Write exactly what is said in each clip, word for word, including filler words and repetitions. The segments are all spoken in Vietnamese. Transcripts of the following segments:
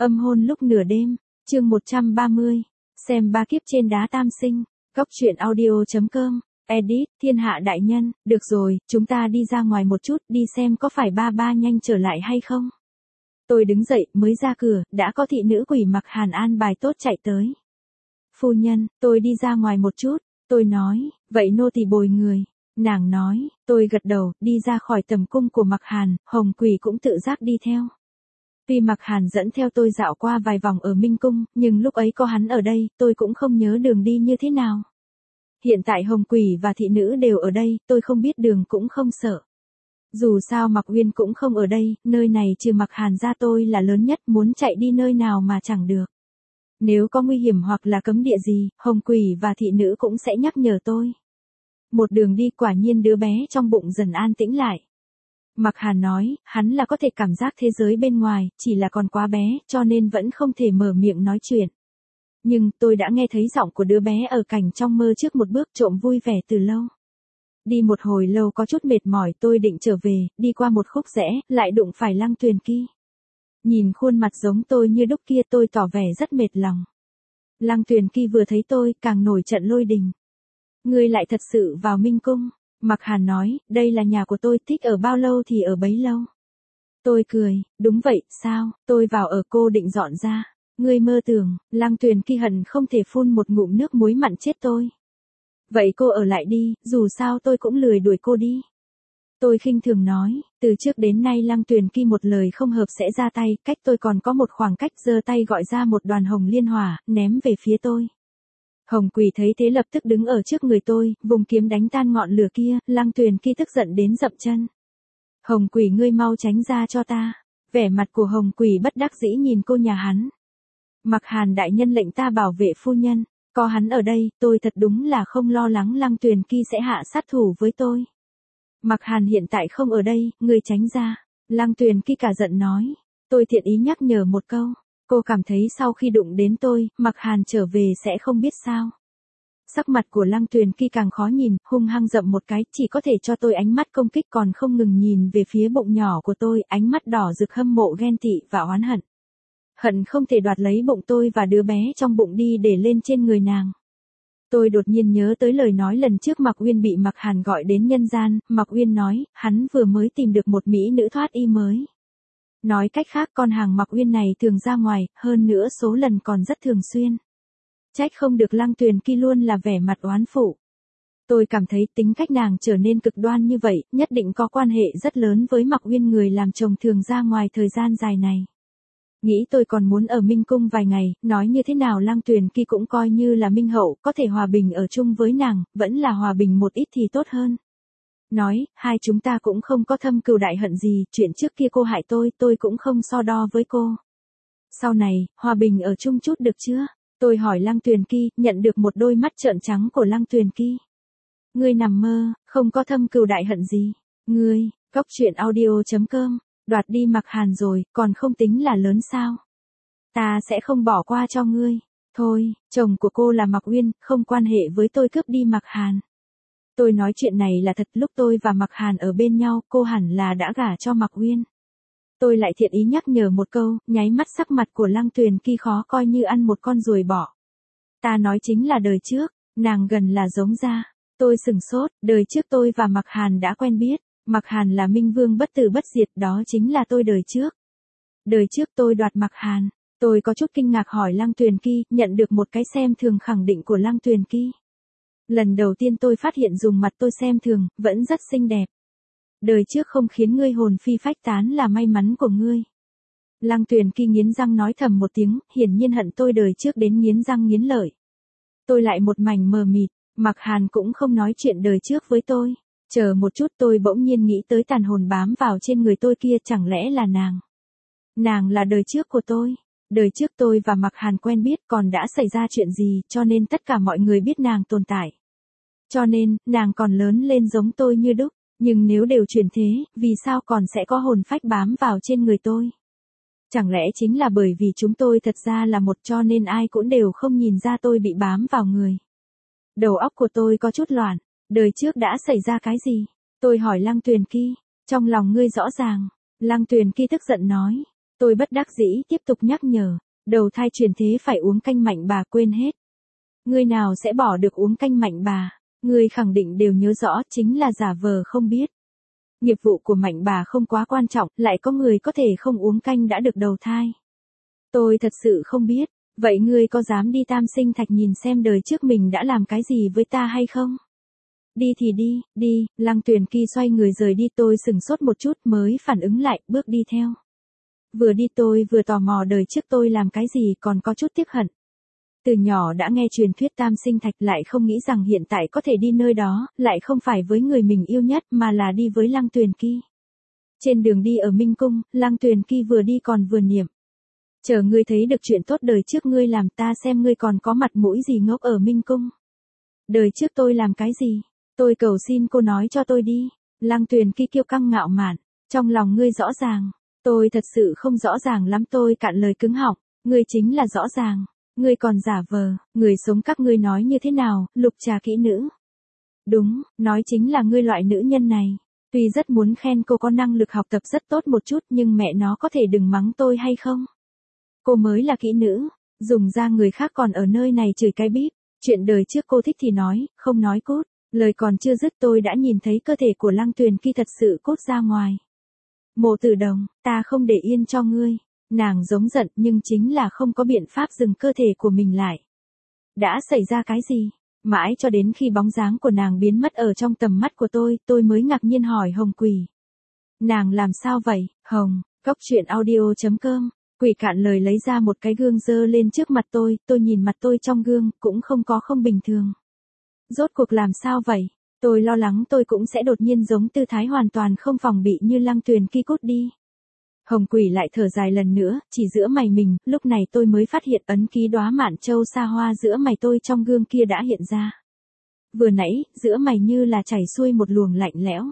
Âm hôn lúc nửa đêm, chương một trăm ba mươi. Xem ba kiếp trên đá tam sinh, góc truyện audio chấm com, edit, thiên hạ đại nhân, được rồi, chúng ta đi ra ngoài một chút, đi xem có phải ba ba nhanh trở lại hay không. Tôi đứng dậy, mới ra cửa, đã có thị nữ quỷ mặc hàn an bài tốt chạy tới. Phu nhân, tôi đi ra ngoài một chút, tôi nói, vậy nô tỳ bồi người. Nàng nói, tôi gật đầu, đi ra khỏi tầm cung của mặc hàn, hồng quỷ cũng tự giác đi theo. Tuy mặc hàn dẫn theo tôi dạo qua vài vòng ở Minh Cung, nhưng lúc ấy có hắn ở đây, tôi cũng không nhớ đường đi như thế nào. Hiện tại hồng quỷ và thị nữ đều ở đây, tôi không biết đường cũng không sợ. Dù sao Mặc Uyên cũng không ở đây, nơi này trừ mặc hàn ra tôi là lớn nhất, muốn chạy đi nơi nào mà chẳng được. Nếu có nguy hiểm hoặc là cấm địa gì, hồng quỷ và thị nữ cũng sẽ nhắc nhở tôi. Một đường đi quả nhiên đứa bé trong bụng dần an tĩnh lại. Mặc Hàn nói, hắn là có thể cảm giác thế giới bên ngoài, chỉ là còn quá bé, cho nên vẫn không thể mở miệng nói chuyện. Nhưng, tôi đã nghe thấy giọng của đứa bé ở cảnh trong mơ trước một bước trộm vui vẻ từ lâu. Đi một hồi lâu có chút mệt mỏi tôi định trở về, đi qua một khúc rẽ, lại đụng phải Lăng Tuyền Kỳ. Nhìn khuôn mặt giống tôi như đúc kia tôi tỏ vẻ rất mệt lòng. Lăng Tuyền Kỳ vừa thấy tôi, càng nổi trận lôi đình. Ngươi lại thật sự vào Minh Cung. Mặc Hàn nói, đây là nhà của tôi, thích ở bao lâu thì ở bấy lâu. Tôi cười, đúng vậy, sao, tôi vào ở cô định dọn ra. Ngươi mơ tưởng, Lăng Tuyền Kỳ hận không thể phun một ngụm nước muối mặn chết tôi. Vậy cô ở lại đi, dù sao tôi cũng lười đuổi cô đi. Tôi khinh thường nói, từ trước đến nay Lăng Tuyền Kỳ một lời không hợp sẽ ra tay, cách tôi còn có một khoảng cách, giơ tay gọi ra một đoàn hồng liên hỏa, ném về phía tôi. Hồng quỷ thấy thế lập tức đứng ở trước người tôi, vùng kiếm đánh tan ngọn lửa kia, Lăng Tuyền Kỳ tức giận đến dậm chân. Hồng quỷ ngươi mau tránh ra cho ta. Vẻ mặt của hồng quỷ bất đắc dĩ nhìn cô nhà hắn. Mặc Hàn đại nhân lệnh ta bảo vệ phu nhân, có hắn ở đây, tôi thật đúng là không lo lắng Lăng Tuyền Kỳ sẽ hạ sát thủ với tôi. Mặc Hàn hiện tại không ở đây, ngươi tránh ra. Lăng Tuyền Kỳ cả giận nói. Tôi thiện ý nhắc nhở một câu. Cô cảm thấy sau khi đụng đến tôi, Mặc Hàn trở về sẽ không biết sao. Sắc mặt của Lăng Tuyền Kỳ càng khó nhìn, hung hăng dậm một cái, chỉ có thể cho tôi ánh mắt công kích còn không ngừng nhìn về phía bụng nhỏ của tôi, ánh mắt đỏ rực hâm mộ ghen tị và oán hận. Hận không thể đoạt lấy bụng tôi và đứa bé trong bụng đi để lên trên người nàng. Tôi đột nhiên nhớ tới lời nói lần trước Mặc Uyên bị Mặc Hàn gọi đến nhân gian, Mặc Uyên nói, hắn vừa mới tìm được một mỹ nữ thoát y mới. Nói cách khác con hàng Mặc Uyên này thường ra ngoài, hơn nữa số lần còn rất thường xuyên. Trách không được Lăng Tuyền Kỳ luôn là vẻ mặt oán phụ. Tôi cảm thấy tính cách nàng trở nên cực đoan như vậy, nhất định có quan hệ rất lớn với Mặc Uyên người làm chồng thường ra ngoài thời gian dài này. Nghĩ tôi còn muốn ở Minh Cung vài ngày, nói như thế nào Lăng Tuyền Kỳ cũng coi như là minh hậu, có thể hòa bình ở chung với nàng, vẫn là hòa bình một ít thì tốt hơn. Nói, hai chúng ta cũng không có thâm cừu đại hận gì, chuyện trước kia cô hại tôi, tôi cũng không so đo với cô. Sau này, hòa bình ở chung chút được chưa? Tôi hỏi Lăng Tuyền Kỳ, nhận được một đôi mắt trợn trắng của Lăng Tuyền Kỳ. Ngươi nằm mơ, không có thâm cừu đại hận gì. Ngươi, góc truyện audio chấm com, đoạt đi Mặc Hàn rồi, còn không tính là lớn sao? Ta sẽ không bỏ qua cho ngươi. Thôi, chồng của cô là Mặc Uyên, không quan hệ với tôi cướp đi Mặc Hàn. Tôi nói chuyện này là thật, lúc tôi và Mặc Hàn ở bên nhau, cô hẳn là đã gả cho Mặc Uyên. Tôi lại thiện ý nhắc nhở một câu, nháy mắt sắc mặt của Lăng Tuyền Kỳ khó coi như ăn một con ruồi bọ. Ta nói chính là đời trước, nàng gần là giống ra. Tôi sừng sốt, đời trước tôi và Mặc Hàn đã quen biết, Mặc Hàn là Minh Vương bất tử bất diệt, đó chính là tôi đời trước. Đời trước tôi đoạt Mặc Hàn, tôi có chút kinh ngạc hỏi Lăng Tuyền Kỳ, nhận được một cái xem thường khẳng định của Lăng Tuyền Kỳ. Lần đầu tiên tôi phát hiện dùng mặt tôi xem thường, vẫn rất xinh đẹp. Đời trước không khiến ngươi hồn phi phách tán là may mắn của ngươi. Lăng Tuyền Kỳ nghiến răng nói thầm một tiếng, hiển nhiên hận tôi đời trước đến nghiến răng nghiến lợi. Tôi lại một mảnh mờ mịt, Mặc Hàn cũng không nói chuyện đời trước với tôi. Chờ một chút tôi bỗng nhiên nghĩ tới tàn hồn bám vào trên người tôi kia, chẳng lẽ là nàng. Nàng là đời trước của tôi. Đời trước tôi và Mặc Hàn quen biết còn đã xảy ra chuyện gì cho nên tất cả mọi người biết nàng tồn tại. Cho nên, nàng còn lớn lên giống tôi như đúc. Nhưng nếu đều chuyển thế, vì sao còn sẽ có hồn phách bám vào trên người tôi? Chẳng lẽ chính là bởi vì chúng tôi thật ra là một cho nên ai cũng đều không nhìn ra tôi bị bám vào người. Đầu óc của tôi có chút loạn. Đời trước đã xảy ra cái gì? Tôi hỏi Lăng Tuyền Kỳ. Trong lòng ngươi rõ ràng. Lăng Tuyền Kỳ tức giận nói. Tôi bất đắc dĩ tiếp tục nhắc nhở, đầu thai truyền thế phải uống canh mạnh bà quên hết. Ngươi nào sẽ bỏ được uống canh mạnh bà, ngươi khẳng định đều nhớ rõ chính là giả vờ không biết. Nghiệp vụ của mạnh bà không quá quan trọng, lại có người có thể không uống canh đã được đầu thai. Tôi thật sự không biết, vậy ngươi có dám đi tam sinh thạch nhìn xem đời trước mình đã làm cái gì với ta hay không? Đi thì đi, đi, Lăng Tuyền Kỳ xoay người rời đi, tôi sừng sốt một chút mới phản ứng lại, bước đi theo. Vừa đi tôi vừa tò mò đời trước tôi làm cái gì còn có chút tiếc hận. Từ nhỏ đã nghe truyền thuyết tam sinh thạch lại không nghĩ rằng hiện tại có thể đi nơi đó, lại không phải với người mình yêu nhất mà là đi với Lăng Tuyền Kỳ. Trên đường đi ở Minh Cung, Lăng Tuyền Kỳ vừa đi còn vừa niệm. Chờ ngươi thấy được chuyện tốt đời trước ngươi làm ta xem ngươi còn có mặt mũi gì ngốc ở Minh Cung. Đời trước tôi làm cái gì? Tôi cầu xin cô nói cho tôi đi. Lăng Tuyền Kỳ kiêu căng ngạo mạn, trong lòng ngươi rõ ràng. Tôi thật sự không rõ ràng lắm, tôi cạn lời cứng họng. Ngươi chính là rõ ràng. Ngươi còn giả vờ, người sống các ngươi nói như thế nào, Lục Trà kỹ nữ. Đúng, nói chính là ngươi loại nữ nhân này. Tuy rất muốn khen cô có năng lực học tập rất tốt một chút nhưng mẹ nó có thể đừng mắng tôi hay không? Cô mới là kỹ nữ, dùng ra người khác còn ở nơi này chửi cái bíp. Chuyện đời trước cô thích thì nói, không nói cút. Lời còn chưa dứt tôi đã nhìn thấy cơ thể của Lăng Tuyền Kỳ thật sự cốt ra ngoài. Mộ Tử Đồng, ta không để yên cho ngươi. Nàng giống giận nhưng chính là không có biện pháp dừng cơ thể của mình lại. Đã xảy ra cái gì? Mãi cho đến khi bóng dáng của nàng biến mất ở trong tầm mắt của tôi, tôi mới ngạc nhiên hỏi Hồng Quỷ. Nàng làm sao vậy, Hồng? Cốc truyện audio chấm com. Quỷ cạn lời lấy ra một cái gương dơ lên trước mặt tôi, tôi nhìn mặt tôi trong gương, cũng không có không bình thường. Rốt cuộc làm sao vậy? Tôi lo lắng tôi cũng sẽ đột nhiên giống tư thái hoàn toàn không phòng bị như Lăng Tuyền Kỳ cút đi. Hồng Quỷ lại thở dài lần nữa, chỉ giữa mày mình, lúc này tôi mới phát hiện ấn ký đóa mạn châu xa hoa giữa mày tôi trong gương kia đã hiện ra. Vừa nãy, giữa mày như là chảy xuôi một luồng lạnh lẽo.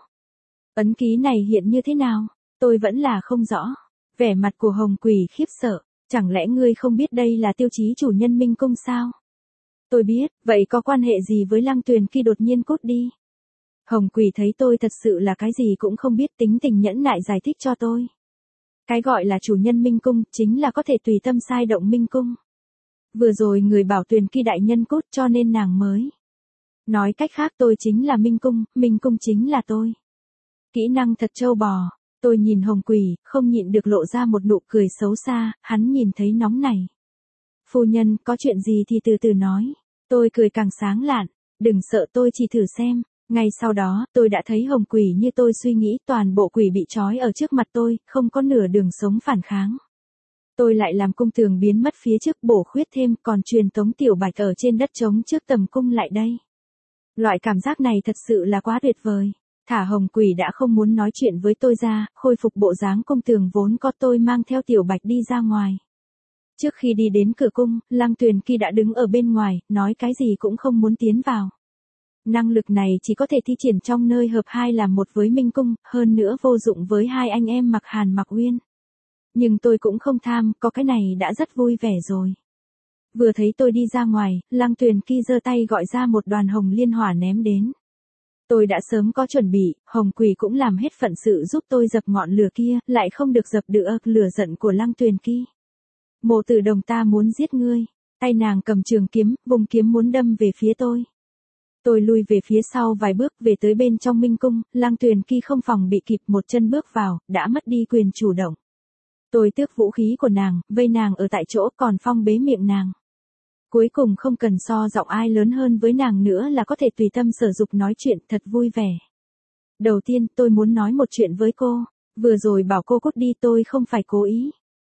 Ấn ký này hiện như thế nào? Tôi vẫn là không rõ. Vẻ mặt của Hồng Quỷ khiếp sợ, chẳng lẽ ngươi không biết đây là tiêu chí chủ nhân Minh Cung sao? Tôi biết, vậy có quan hệ gì với Lăng Tuyền Kỳ đột nhiên cút đi? Hồng Quỷ thấy tôi thật sự là cái gì cũng không biết, tính tình nhẫn nại giải thích cho tôi. Cái gọi là chủ nhân Minh Cung, chính là có thể tùy tâm sai động Minh Cung. Vừa rồi người bảo Tuyền Kỳ đại nhân cút cho nên nàng mới. Nói cách khác tôi chính là Minh Cung, Minh Cung chính là tôi. Kỹ năng thật trâu bò, tôi nhìn Hồng Quỷ, không nhịn được lộ ra một nụ cười xấu xa, hắn nhìn thấy nóng này. Phu nhân, có chuyện gì thì từ từ nói. Tôi cười càng sáng lạn, đừng sợ tôi chỉ thử xem. Ngay sau đó, tôi đã thấy Hồng Quỷ như tôi suy nghĩ, toàn bộ quỷ bị trói ở trước mặt tôi, không có nửa đường sống phản kháng. Tôi lại làm cung tường biến mất phía trước, bổ khuyết thêm, còn truyền tống Tiểu Bạch ở trên đất trống trước tầm cung lại đây. Loại cảm giác này thật sự là quá tuyệt vời. Thả Hồng Quỷ đã không muốn nói chuyện với tôi ra, khôi phục bộ dáng cung tường vốn có, tôi mang theo Tiểu Bạch đi ra ngoài. Trước khi đi đến cửa cung, Lăng Tuyền Kỳ đã đứng ở bên ngoài, nói cái gì cũng không muốn tiến vào. Năng lực này chỉ có thể thi triển trong nơi hợp hai làm một với Minh Cung, hơn nữa vô dụng với hai anh em Mặc Hàn Mặc Uyên. Nhưng tôi cũng không tham, có cái này đã rất vui vẻ rồi. Vừa thấy tôi đi ra ngoài, Lăng Tuyền Kỳ giơ tay gọi ra một đoàn hồng liên hỏa ném đến. Tôi đã sớm có chuẩn bị, Hồng Quỷ cũng làm hết phận sự giúp tôi dập ngọn lửa kia, lại không được dập được lửa giận của Lăng Tuyền Kỳ. Mộ Tử Đồng, ta muốn giết ngươi. Tay nàng cầm trường kiếm, vùng kiếm muốn đâm về phía tôi. Tôi lui về phía sau vài bước, về tới bên trong Minh Cung, Lăng Tuyền Kỳ không phòng bị kịp, một chân bước vào, đã mất đi quyền chủ động. Tôi tước vũ khí của nàng, vây nàng ở tại chỗ, còn phong bế miệng nàng. Cuối cùng không cần so giọng ai lớn hơn với nàng nữa là có thể tùy tâm sở dục nói chuyện, thật vui vẻ. Đầu tiên, tôi muốn nói một chuyện với cô. Vừa rồi bảo cô cút đi, tôi không phải cố ý.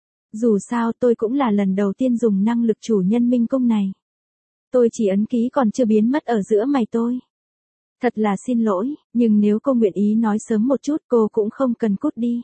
Dù sao tôi cũng là lần đầu tiên dùng năng lực chủ nhân Minh Cung này. Tôi chỉ ấn ký còn chưa biến mất ở giữa mày tôi. Thật là xin lỗi, nhưng nếu cô nguyện ý nói sớm một chút, cô cũng không cần cút đi.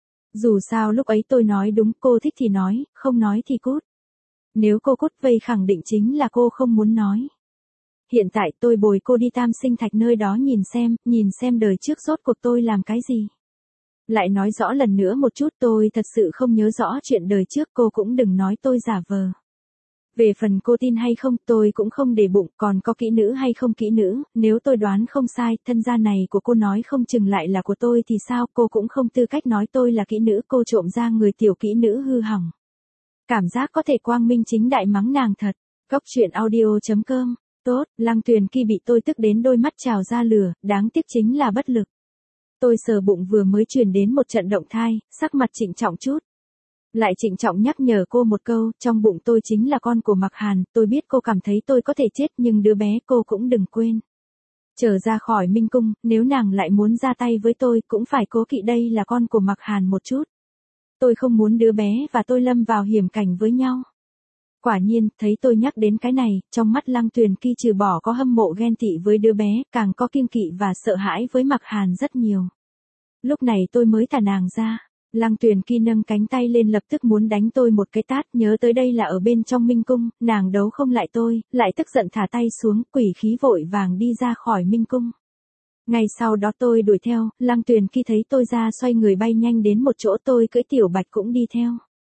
Dù sao lúc ấy tôi nói đúng, cô thích thì nói, không nói thì cút. Nếu cô cút vây khẳng định chính là cô không muốn nói. Hiện tại tôi bồi cô đi Tam Sinh Thạch nơi đó nhìn xem, nhìn xem đời trước rốt cuộc tôi làm cái gì. Lại nói rõ lần nữa một chút, tôi thật sự không nhớ rõ chuyện đời trước, cô cũng đừng nói tôi giả vờ. Về phần cô tin hay không tôi cũng không để bụng, còn có kỹ nữ hay không kỹ nữ, nếu tôi đoán không sai, thân gia này của cô nói không chừng lại là của tôi thì sao, cô cũng không tư cách nói tôi là kỹ nữ, cô trộm ra người tiểu kỹ nữ hư hỏng. Cảm giác có thể quang minh chính đại mắng nàng thật. Góc truyện audio chấm com. Tốt, Lăng Tuyền Kỳ bị tôi tức đến đôi mắt trào ra lửa, đáng tiếc chính là bất lực. Tôi sờ bụng vừa mới truyền đến một trận động thai, sắc mặt trịnh trọng chút. Lại trịnh trọng nhắc nhở cô một câu, trong bụng tôi chính là con của Mạc Hàn, tôi biết cô cảm thấy tôi có thể chết nhưng đứa bé cô cũng đừng quên. Trở ra khỏi Minh Cung, nếu nàng lại muốn ra tay với tôi cũng phải cố kỵ đây là con của Mạc Hàn một chút. Tôi không muốn đứa bé và tôi lâm vào hiểm cảnh với nhau. Quả nhiên, thấy tôi nhắc đến cái này, trong mắt Lăng Tuyền Kỳ trừ bỏ có hâm mộ ghen tị với đứa bé, càng có kiêng kỵ và sợ hãi với Mạc Hàn rất nhiều. Lúc này tôi mới thả nàng ra. Lăng Tuyền Kỳ nâng cánh tay lên lập tức muốn đánh tôi một cái tát, nhớ tới đây là ở bên trong Minh Cung, nàng đấu không lại tôi, lại tức giận thả tay xuống, quỷ khí vội vàng đi ra khỏi Minh Cung. Ngay sau đó tôi đuổi theo, Lăng Tuyền Kỳ thấy tôi ra xoay người bay nhanh đến một chỗ, tôi cưỡi Tiểu Bạch cũng đi theo.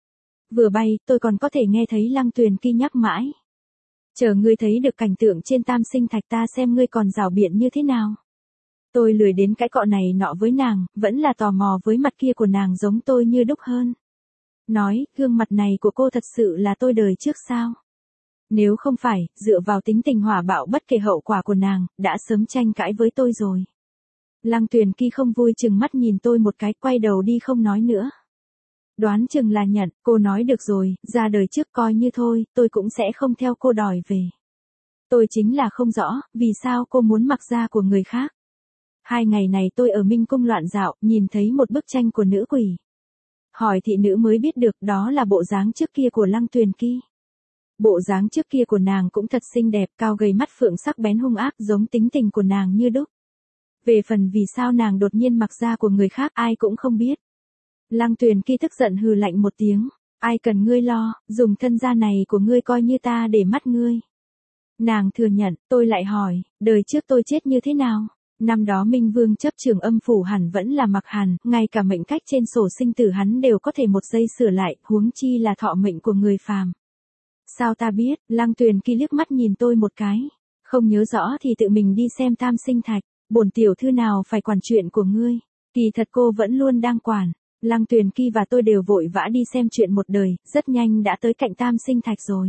Vừa bay, tôi còn có thể nghe thấy Lăng Tuyền Kỳ nhắc mãi. Chờ ngươi thấy được cảnh tượng trên Tam Sinh Thạch ta xem ngươi còn rảo biện như thế nào. Tôi lười đến cái cọ này nọ với nàng, vẫn là tò mò với mặt kia của nàng giống tôi như đúc hơn. Nói, gương mặt này của cô thật sự là tôi đời trước sao? Nếu không phải, dựa vào tính tình hỏa bạo bất kể hậu quả của nàng, đã sớm tranh cãi với tôi rồi. Lăng Tuyền Kỳ không vui chừng mắt nhìn tôi một cái, quay đầu đi không nói nữa. Đoán chừng là nhận, cô nói được rồi, ra đời trước coi như thôi, tôi cũng sẽ không theo cô đòi về. Tôi chính là không rõ, vì sao cô muốn mặc da của người khác. Hai ngày này tôi ở Minh Cung loạn dạo, nhìn thấy một bức tranh của nữ quỷ. Hỏi thị nữ mới biết được đó là bộ dáng trước kia của Lăng Tuyền Kỳ. Bộ dáng trước kia của nàng cũng thật xinh đẹp, cao gầy mắt phượng sắc bén hung ác giống tính tình của nàng như đúc. Về phần vì sao nàng đột nhiên mặc da của người khác ai cũng không biết. Lăng Tuyền Kỳ tức giận hừ lạnh một tiếng, ai cần ngươi lo, dùng thân da này của ngươi coi như ta để mắt ngươi. Nàng thừa nhận, tôi lại hỏi, đời trước tôi chết như thế nào? Năm đó Minh Vương chấp trường âm phủ hẳn vẫn là Mạc Hàn, ngay cả mệnh cách trên sổ sinh tử hắn đều có thể một giây sửa lại, huống chi là thọ mệnh của người phàm. Sao ta biết? Lăng Tuyền Kỳ liếc mắt nhìn tôi một cái, không nhớ rõ thì tự mình đi xem Tam Sinh Thạch, bổn tiểu thư nào phải quản chuyện của ngươi, kỳ thật cô vẫn luôn đang quản. Lăng Tuyền Kỳ và tôi đều vội vã đi xem chuyện một đời, rất nhanh đã tới cạnh Tam Sinh Thạch rồi.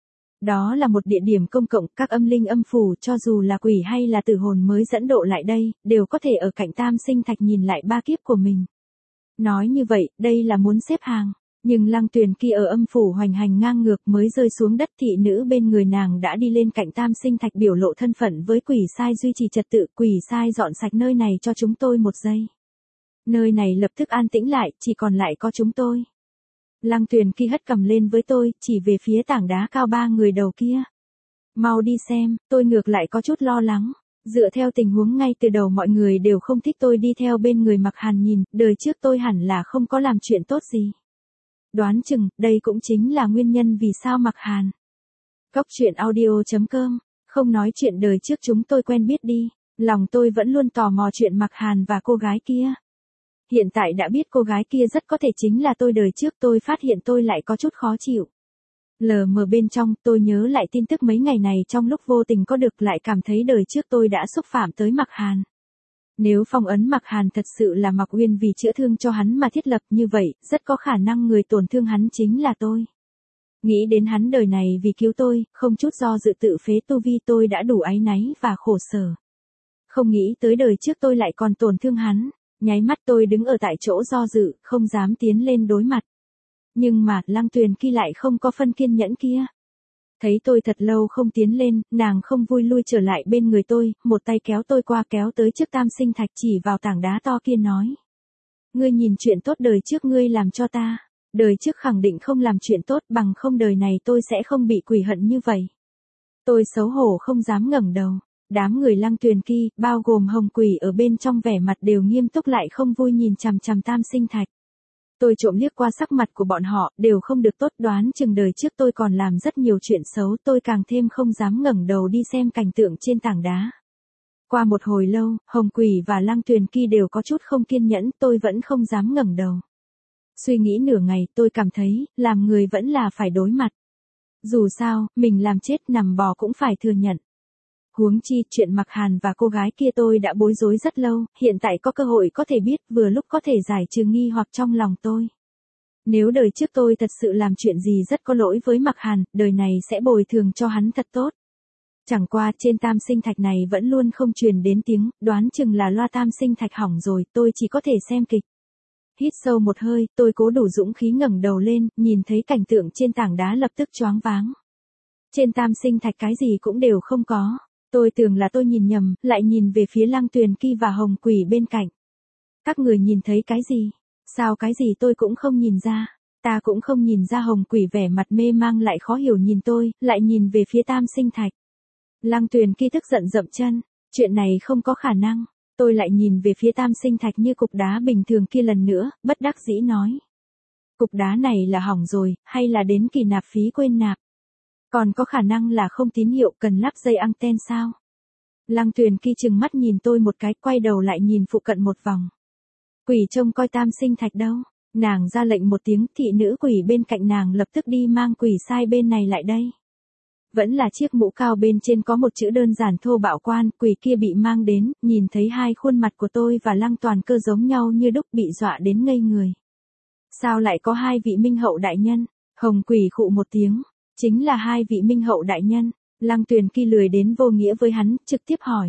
Đó là một địa điểm công cộng, các âm linh âm phủ cho dù là quỷ hay là tử hồn mới dẫn độ lại đây, đều có thể ở cạnh Tam Sinh Thạch nhìn lại ba kiếp của mình. Nói như vậy, đây là muốn xếp hàng, nhưng Lăng Tuyền Kỳ ở âm phủ hoành hành ngang ngược mới rơi xuống đất, thị nữ bên người nàng đã đi lên cạnh Tam Sinh Thạch biểu lộ thân phận với quỷ sai duy trì trật tự, quỷ sai dọn sạch nơi này cho chúng tôi một giây. Nơi này lập tức an tĩnh lại, chỉ còn lại có chúng tôi. Lăng Tuyền Kỳ hất cầm lên với tôi, chỉ về phía tảng đá cao ba người đầu kia. Mau đi xem, tôi ngược lại có chút lo lắng. Dựa theo tình huống ngay từ đầu mọi người đều không thích tôi đi theo bên người Mạc Hàn nhìn, đời trước tôi hẳn là không có làm chuyện tốt gì. Đoán chừng, đây cũng chính là nguyên nhân vì sao Mạc Hàn. Góc truyện audio chấm com, không nói chuyện đời trước chúng tôi quen biết đi, lòng tôi vẫn luôn tò mò chuyện Mạc Hàn và cô gái kia. Hiện tại đã biết cô gái kia rất có thể chính là tôi đời trước, tôi phát hiện tôi lại có chút khó chịu. Lờ mờ bên trong, tôi nhớ lại tin tức mấy ngày này trong lúc vô tình có được, lại cảm thấy đời trước tôi đã xúc phạm tới Mạc Hàn. Nếu phong ấn Mạc Hàn thật sự là Mạc Uyên vì chữa thương cho hắn mà thiết lập như vậy, rất có khả năng người tổn thương hắn chính là tôi. Nghĩ đến hắn đời này vì cứu tôi, không chút do dự tự phế tu vi, tôi đã đủ áy náy và khổ sở. Không nghĩ tới đời trước tôi lại còn tổn thương hắn. Nháy mắt tôi đứng ở tại chỗ do dự, không dám tiến lên đối mặt. Nhưng mà, Lăng Tuyền Kỳ lại không có phân kiên nhẫn kia. Thấy tôi thật lâu không tiến lên, nàng không vui lui trở lại bên người tôi, một tay kéo tôi qua kéo tới trước Tam Sinh Thạch chỉ vào tảng đá to kia nói. Ngươi nhìn chuyện tốt đời trước ngươi làm cho ta, đời trước khẳng định không làm chuyện tốt, bằng không đời này tôi sẽ không bị quỷ hận như vậy. Tôi xấu hổ không dám ngẩng đầu. Đám người Lăng Tuyền Kỳ, bao gồm Hồng Quỷ ở bên trong vẻ mặt đều nghiêm túc lại không vui nhìn chằm chằm Tam Sinh Thạch. Tôi trộm liếc qua sắc mặt của bọn họ, đều không được tốt, đoán chừng đời trước tôi còn làm rất nhiều chuyện xấu, tôi càng thêm không dám ngẩng đầu đi xem cảnh tượng trên tảng đá. Qua một hồi lâu, Hồng Quỷ và Lăng Tuyền Kỳ đều có chút không kiên nhẫn, tôi vẫn không dám ngẩng đầu. Suy nghĩ nửa ngày, tôi cảm thấy, làm người vẫn là phải đối mặt. Dù sao, mình làm chết nằm bò cũng phải thừa nhận. Huống chi, chuyện Mặc Hàn và cô gái kia tôi đã bối rối rất lâu, hiện tại có cơ hội có thể biết, vừa lúc có thể giải trừ nghi hoặc trong lòng tôi. Nếu đời trước tôi thật sự làm chuyện gì rất có lỗi với Mặc Hàn, đời này sẽ bồi thường cho hắn thật tốt. Chẳng qua trên tam sinh thạch này vẫn luôn không truyền đến tiếng, đoán chừng là loa tam sinh thạch hỏng rồi, tôi chỉ có thể xem kịch. Hít sâu một hơi, tôi cố đủ dũng khí ngẩng đầu lên, nhìn thấy cảnh tượng trên tảng đá lập tức choáng váng. Trên tam sinh thạch cái gì cũng đều không có. Tôi tưởng là tôi nhìn nhầm, lại nhìn về phía Lăng Tuyền Kỳ và Hồng Quỷ bên cạnh. Các người nhìn thấy cái gì? Sao cái gì tôi cũng không nhìn ra? Ta cũng không nhìn ra. Hồng Quỷ vẻ mặt mê mang lại khó hiểu nhìn tôi, lại nhìn về phía tam sinh thạch. Lăng Tuyền Kỳ tức giận dậm chân, chuyện này không có khả năng. Tôi lại nhìn về phía tam sinh thạch như cục đá bình thường kia lần nữa, bất đắc dĩ nói. Cục đá này là hỏng rồi, hay là đến kỳ nạp phí quên nạp? Còn có khả năng là không tín hiệu cần lắp dây anten sao? Lăng Tuyền Kỳ chừng mắt nhìn tôi một cái, quay đầu lại nhìn phụ cận một vòng. Quỷ trông coi tam sinh thạch đâu? Nàng ra lệnh một tiếng, thị nữ quỷ bên cạnh nàng lập tức đi mang quỷ sai bên này lại đây. Vẫn là chiếc mũ cao bên trên có một chữ đơn giản thô bạo quan, quỷ kia bị mang đến, nhìn thấy hai khuôn mặt của tôi và Lăng Toàn Cơ giống nhau như đúc, bị dọa đến ngây người. Sao lại có hai vị minh hậu đại nhân? Hồng Quỷ khụ một tiếng, chính là hai vị minh hậu đại nhân. Lăng Tuyền Kỳ lười đến vô nghĩa với hắn, trực tiếp hỏi.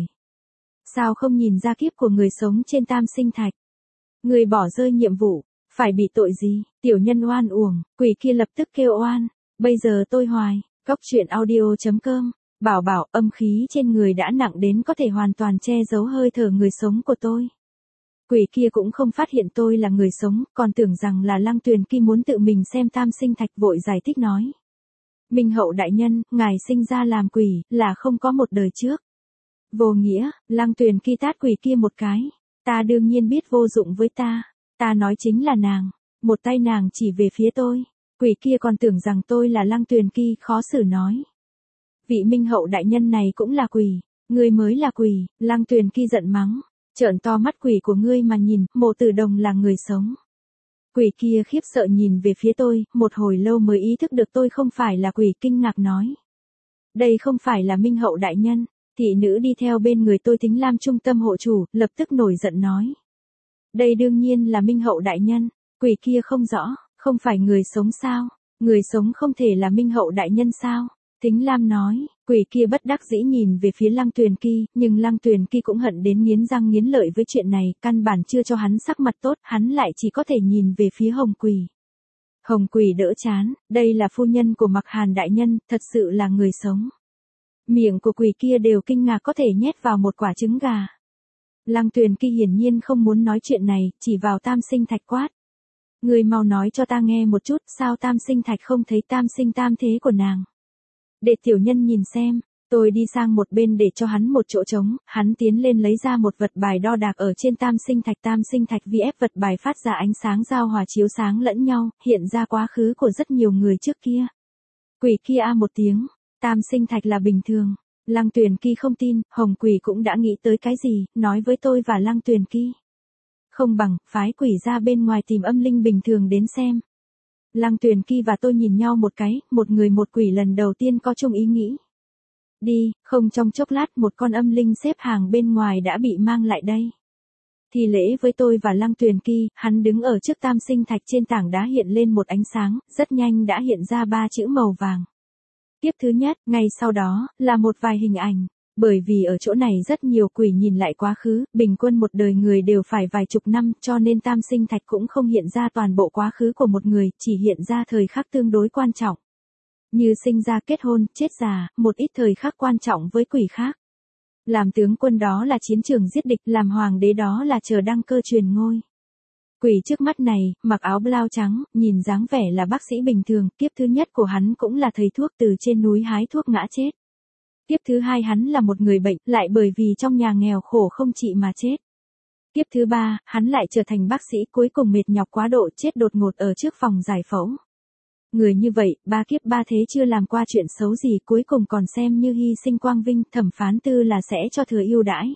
Sao không nhìn ra kiếp của người sống trên tam sinh thạch? Người bỏ rơi nhiệm vụ, phải bị tội gì? Tiểu nhân oan uổng. Quỷ kia lập tức kêu oan. Bây giờ tôi hoài. Góc truyện audio chấm com, bảo bảo âm khí trên người đã nặng đến có thể hoàn toàn che giấu hơi thở người sống của tôi. Quỷ kia cũng không phát hiện tôi là người sống, còn tưởng rằng là Lăng Tuyền Kỳ muốn tự mình xem tam sinh thạch, vội giải thích nói. Minh hậu đại nhân, ngài sinh ra làm quỷ, là không có một đời trước. Vô nghĩa, Lăng Tuyền Kỳ tát quỷ kia một cái. Ta đương nhiên biết vô dụng với ta, ta nói chính là nàng. Một tay nàng chỉ về phía tôi. Quỷ kia còn tưởng rằng tôi là Lăng Tuyền Kỳ, khó xử nói. Vị minh hậu đại nhân này cũng là quỷ, ngươi mới là quỷ. Lăng Tuyền Kỳ giận mắng, trợn to mắt, quỷ của ngươi mà nhìn, Mộ Tử Đồng là người sống. Quỷ kia khiếp sợ nhìn về phía tôi, một hồi lâu mới ý thức được tôi không phải là quỷ, kinh ngạc nói. Đây không phải là minh hậu đại nhân. Thị nữ đi theo bên người tôi Tính Lam trung tâm hộ chủ, lập tức nổi giận nói. Đây đương nhiên là minh hậu đại nhân. Quỷ kia không rõ. Không phải người sống sao? Người sống không thể là minh hậu đại nhân sao? Tính Lam nói, quỷ kia bất đắc dĩ nhìn về phía Lăng Tuyền Kỳ, nhưng Lăng Tuyền Kỳ cũng hận đến nghiến răng nghiến lợi với chuyện này, căn bản chưa cho hắn sắc mặt tốt, hắn lại chỉ có thể nhìn về phía Hồng Quỷ. Hồng Quỷ đỡ chán, đây là phu nhân của Mặc Hàn đại nhân, thật sự là người sống. Miệng của quỷ kia đều kinh ngạc có thể nhét vào một quả trứng gà. Lăng Tuyền Kỳ hiển nhiên không muốn nói chuyện này, chỉ vào tam sinh thạch quát. Người mau nói cho ta nghe một chút, sao tam sinh thạch không thấy tam sinh tam thế của nàng? Để tiểu nhân nhìn xem. Tôi đi sang một bên để cho hắn một chỗ trống, hắn tiến lên lấy ra một vật bài đo đạc ở trên tam sinh thạch. Tam sinh thạch vê ép vật bài phát ra ánh sáng giao hòa chiếu sáng lẫn nhau, hiện ra quá khứ của rất nhiều người trước kia. Quỷ kia a một tiếng, tam sinh thạch là bình thường. Lăng Tuyền Kỳ không tin, Hồng Quỷ cũng đã nghĩ tới cái gì, nói với tôi và Lăng Tuyền Kỳ. Không bằng, phái quỷ ra bên ngoài tìm âm linh bình thường đến xem. Lăng Tuyền Kỳ và tôi nhìn nhau một cái, một người một quỷ lần đầu tiên có chung ý nghĩ. Đi, không trong chốc lát một con âm linh xếp hàng bên ngoài đã bị mang lại đây. Thì lễ với tôi và Lăng Tuyền Kỳ, hắn đứng ở trước tam sinh thạch, trên tảng đá hiện lên một ánh sáng, rất nhanh đã hiện ra ba chữ màu vàng. Tiếp thứ nhất, ngay sau đó, là một vài hình ảnh. Bởi vì ở chỗ này rất nhiều quỷ nhìn lại quá khứ, bình quân một đời người đều phải vài chục năm, cho nên tam sinh thạch cũng không hiện ra toàn bộ quá khứ của một người, chỉ hiện ra thời khắc tương đối quan trọng. Như sinh ra, kết hôn, chết già, một ít thời khắc quan trọng với quỷ khác. Làm tướng quân đó là chiến trường giết địch, làm hoàng đế đó là chờ đăng cơ truyền ngôi. Quỷ trước mắt này, mặc áo blau trắng, nhìn dáng vẻ là bác sĩ bình thường, kiếp thứ nhất của hắn cũng là thầy thuốc từ trên núi hái thuốc ngã chết. Kiếp thứ hai hắn là một người bệnh, lại bởi vì trong nhà nghèo khổ không trị mà chết. Kiếp thứ ba, hắn lại trở thành bác sĩ, cuối cùng mệt nhọc quá độ chết đột ngột ở trước phòng giải phẫu. Người như vậy, ba kiếp ba thế chưa làm qua chuyện xấu gì, cuối cùng còn xem như hy sinh quang vinh, thẩm phán tư là sẽ cho thừa ưu đãi.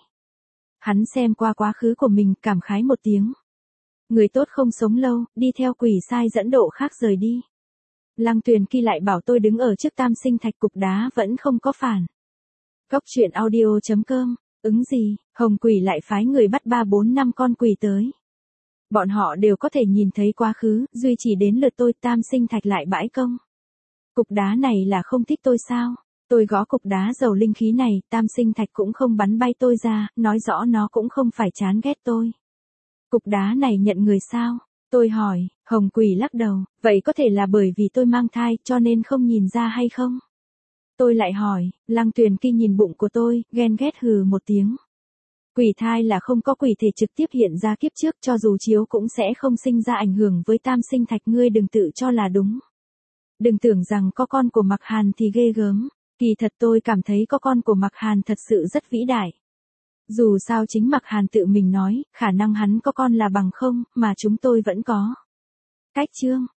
Hắn xem qua quá khứ của mình, cảm khái một tiếng. Người tốt không sống lâu, đi theo quỷ sai dẫn độ khác rời đi. Lăng Tuyền Kỳ lại bảo tôi đứng ở trước tam sinh thạch cục đá vẫn không có phản. Góc truyện audio chấm com, ứng gì, Hồng Quỷ lại phái người bắt ba bốn năm con quỷ tới. Bọn họ đều có thể nhìn thấy quá khứ, duy chỉ đến lượt tôi tam sinh thạch lại bãi công. Cục đá này là không thích tôi sao? Tôi gõ cục đá giàu linh khí này, tam sinh thạch cũng không bắn bay tôi ra, nói rõ nó cũng không phải chán ghét tôi. Cục đá này nhận người sao? Tôi hỏi, Hồng Quỷ lắc đầu, vậy có thể là bởi vì tôi mang thai cho nên không nhìn ra hay không? Tôi lại hỏi, Lăng Tuyền Kỳ nhìn bụng của tôi, ghen ghét hừ một tiếng. Quỷ thai là không có quỷ thể trực tiếp hiện ra kiếp trước, cho dù chiếu cũng sẽ không sinh ra ảnh hưởng với tam sinh thạch, ngươi đừng tự cho là đúng. Đừng tưởng rằng có con của Mạc Hàn thì ghê gớm, kỳ thật tôi cảm thấy có con của Mạc Hàn thật sự rất vĩ đại. Dù sao chính Mạc Hàn tự mình nói, khả năng hắn có con là bằng không, mà chúng tôi vẫn có. Cách chương